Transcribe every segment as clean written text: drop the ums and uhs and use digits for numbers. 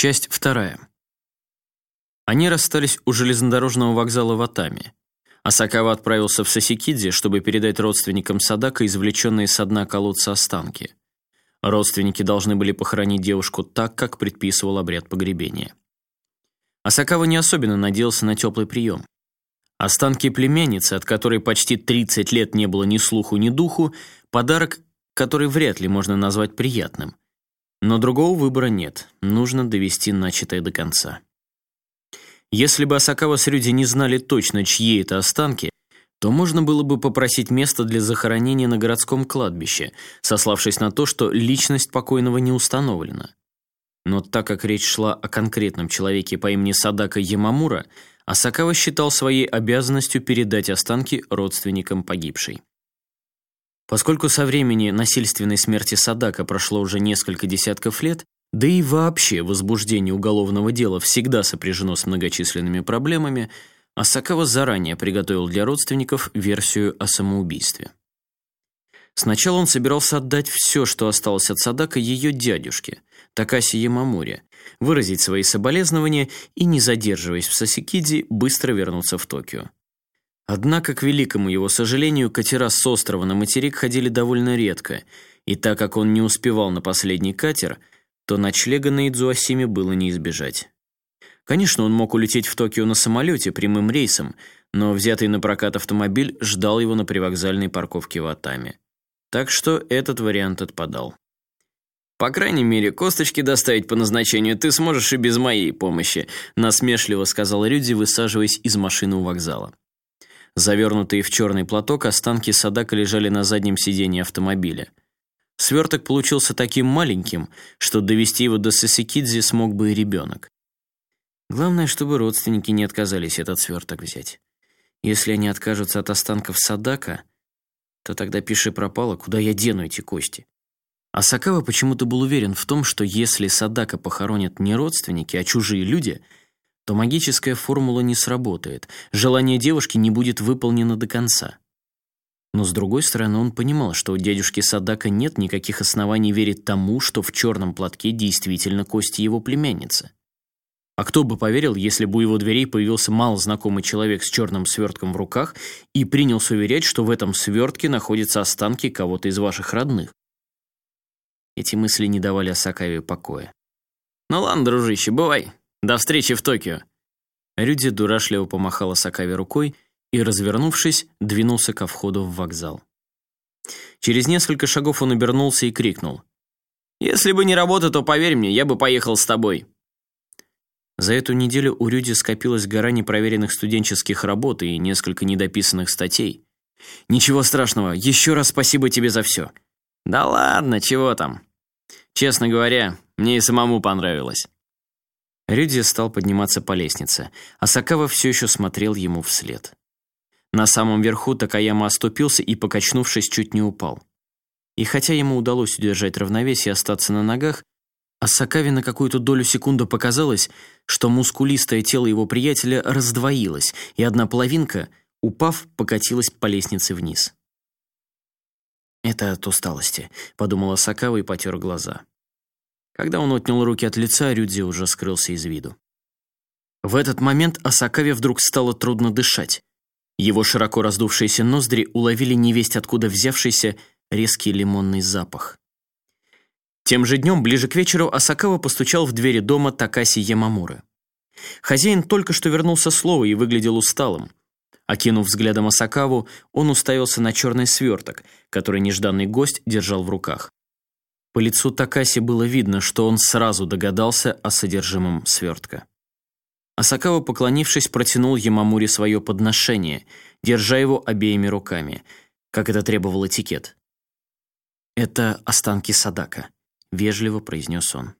Часть 2. Они расстались у железнодорожного вокзала в Атаме. Асакава отправился в Сасикидзи, чтобы передать родственникам Садака извлеченные со дна колодца останки. Родственники должны были похоронить девушку так, как предписывал обряд погребения. Асакава не особенно надеялся на теплый прием. Останки племянницы, от которой почти 30 лет не было ни слуху, ни духу, подарок, который вряд ли можно назвать приятным. Но другого выбора нет, нужно довести начатое до конца. Если бы Асакава с Рюди не знали точно, чьи это останки, то можно было бы попросить место для захоронения на городском кладбище, сославшись на то, что личность покойного не установлена. Но так как речь шла о конкретном человеке по имени Садака Ямамура, Асакава считал своей обязанностью передать останки родственникам погибшей. Поскольку со времени насильственной смерти Садака прошло уже несколько десятков лет, да и вообще возбуждение уголовного дела всегда сопряжено с многочисленными проблемами, Асакава заранее приготовил для родственников версию о самоубийстве. Сначала он собирался отдать все, что осталось от Садака, ее дядюшке, Такаси Ямамуре, выразить свои соболезнования и, не задерживаясь в Сасикидзи, быстро вернуться в Токио. Однако, к великому его сожалению, катера с острова на материк ходили довольно редко, и так как он не успевал на последний катер, то ночлега на Идзуасиме было не избежать. Конечно, он мог улететь в Токио на самолете прямым рейсом, но взятый на прокат автомобиль ждал его на привокзальной парковке в Атаме. Так что этот вариант отпадал. «По крайней мере, косточки доставить по назначению ты сможешь и без моей помощи», насмешливо сказал Рюди, высаживаясь из машины у вокзала. Завернутые в черный платок, останки Садака лежали на заднем сиденье автомобиля. Сверток получился таким маленьким, что довести его до Сасикидзи смог бы и ребенок. Главное, чтобы родственники не отказались этот сверток взять. Если они откажутся от останков Садака, то тогда пиши пропало, куда я дену эти кости. Асакава почему-то был уверен в том, что если Садака похоронят не родственники, а чужие люди, то магическая формула не сработает, желание девушки не будет выполнено до конца. Но с другой стороны, он понимал, что у дядюшки Садака нет никаких оснований верить тому, что в черном платке действительно кости его племянницы. А кто бы поверил, если бы у его дверей появился малознакомый человек с черным свертком в руках и принялся уверять, что в этом свертке находятся останки кого-то из ваших родных? Эти мысли не давали Асакаве покоя. «Ну ладно, дружище, бывай. До встречи в Токио». Рюди дурашливо помахал Асакаве рукой и, развернувшись, двинулся ко входу в вокзал. Через несколько шагов он обернулся и крикнул: «Если бы не работа, то, поверь мне, я бы поехал с тобой». За эту неделю у Рюди скопилась гора непроверенных студенческих работ и несколько недописанных статей. «Ничего страшного, еще раз спасибо тебе за все». «Да ладно, чего там? Честно говоря, мне и самому понравилось». Рюди стал подниматься по лестнице, а Асакава все еще смотрел ему вслед. На самом верху Такаяма оступился и, покачнувшись, чуть не упал. И хотя ему удалось удержать равновесие и остаться на ногах, Асакаве на какую-то долю секунды показалось, что мускулистое тело его приятеля раздвоилось, и одна половинка, упав, покатилась по лестнице вниз. «Это от усталости», — подумал Асакава и потер глаза. Когда он отнял руки от лица, Рюди уже скрылся из виду. В этот момент Асакаве вдруг стало трудно дышать. Его широко раздувшиеся ноздри уловили невесть откуда взявшийся резкий лимонный запах. Тем же днем, ближе к вечеру, Асакава постучал в двери дома Такаси Ямамуры. Хозяин только что вернулся с лова и выглядел усталым. Окинув взглядом Асакаву, он уставился на черный сверток, который нежданный гость держал в руках. По лицу Такаси было видно, что он сразу догадался о содержимом свертка. Асакава, поклонившись, протянул Ямамуре свое подношение, держа его обеими руками, как это требовал этикет. «Это останки Садака», — вежливо произнес он.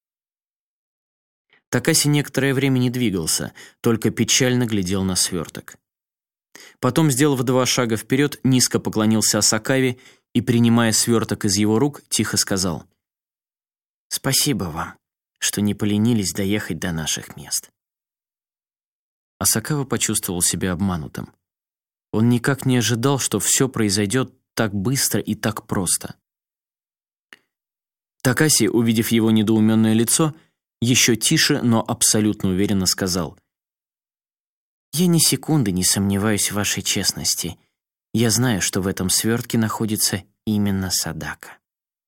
Такаси некоторое время не двигался, только печально глядел на сверток. Потом, сделав 2 шага вперед, низко поклонился Асакаве и, принимая сверток из его рук, тихо сказал: «Спасибо вам, что не поленились доехать до наших мест». Асакава почувствовал себя обманутым. Он никак не ожидал, что все произойдет так быстро и так просто. Такаси, увидев его недоуменное лицо, еще тише, но абсолютно уверенно сказал: «Я ни секунды не сомневаюсь в вашей честности. Я знаю, что в этом свертке находится именно Садака».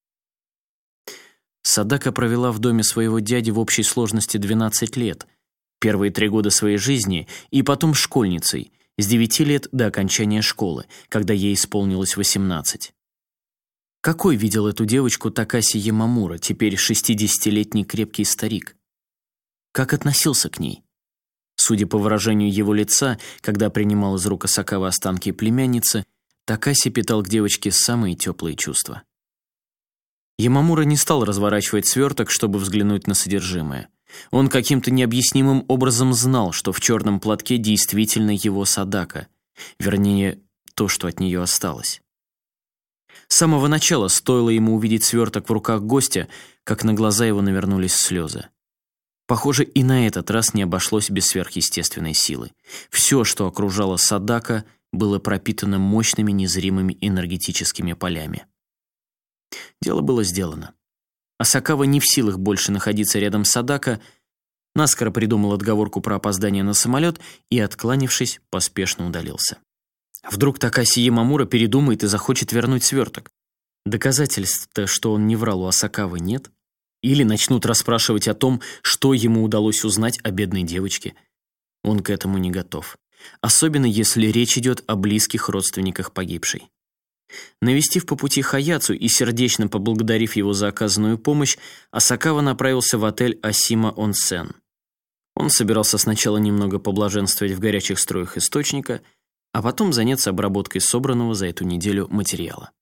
Садака провела в доме своего дяди в общей сложности 12 лет, первые 3 года своей жизни, и потом школьницей, с 9 лет до окончания школы, когда ей исполнилось 18. Какой видел эту девочку Такаси Ямамура, теперь 60-летний крепкий старик? Как относился к ней? Судя по выражению его лица, когда принимал из рук Асакавы останки племянницы, Такаси питал к девочке самые теплые чувства. Ямамура не стал разворачивать сверток, чтобы взглянуть на содержимое. Он каким-то необъяснимым образом знал, что в черном платке действительно его Садака, вернее, то, что от нее осталось. С самого начала стоило ему увидеть сверток в руках гостя, как на глаза его навернулись слезы. Похоже, и на этот раз не обошлось без сверхъестественной силы. Все, что окружало Садака, было пропитано мощными незримыми энергетическими полями. Дело было сделано. Асакава, не в силах больше находиться рядом с Садака, наскоро придумал отговорку про опоздание на самолет и, откланившись, поспешно удалился. Вдруг Такаси Ямамура передумает и захочет вернуть сверток. Доказательств-то, что он не врал, у Асакавы нет. Или начнут расспрашивать о том, что ему удалось узнать о бедной девочке. Он к этому не готов. Особенно если речь идет о близких родственниках погибшей. Навестив по пути Хаяцу и сердечно поблагодарив его за оказанную помощь, Асакава направился в отель Асима Онсен. Он собирался сначала немного поблаженствовать в горячих струях источника, а потом заняться обработкой собранного за эту неделю материала.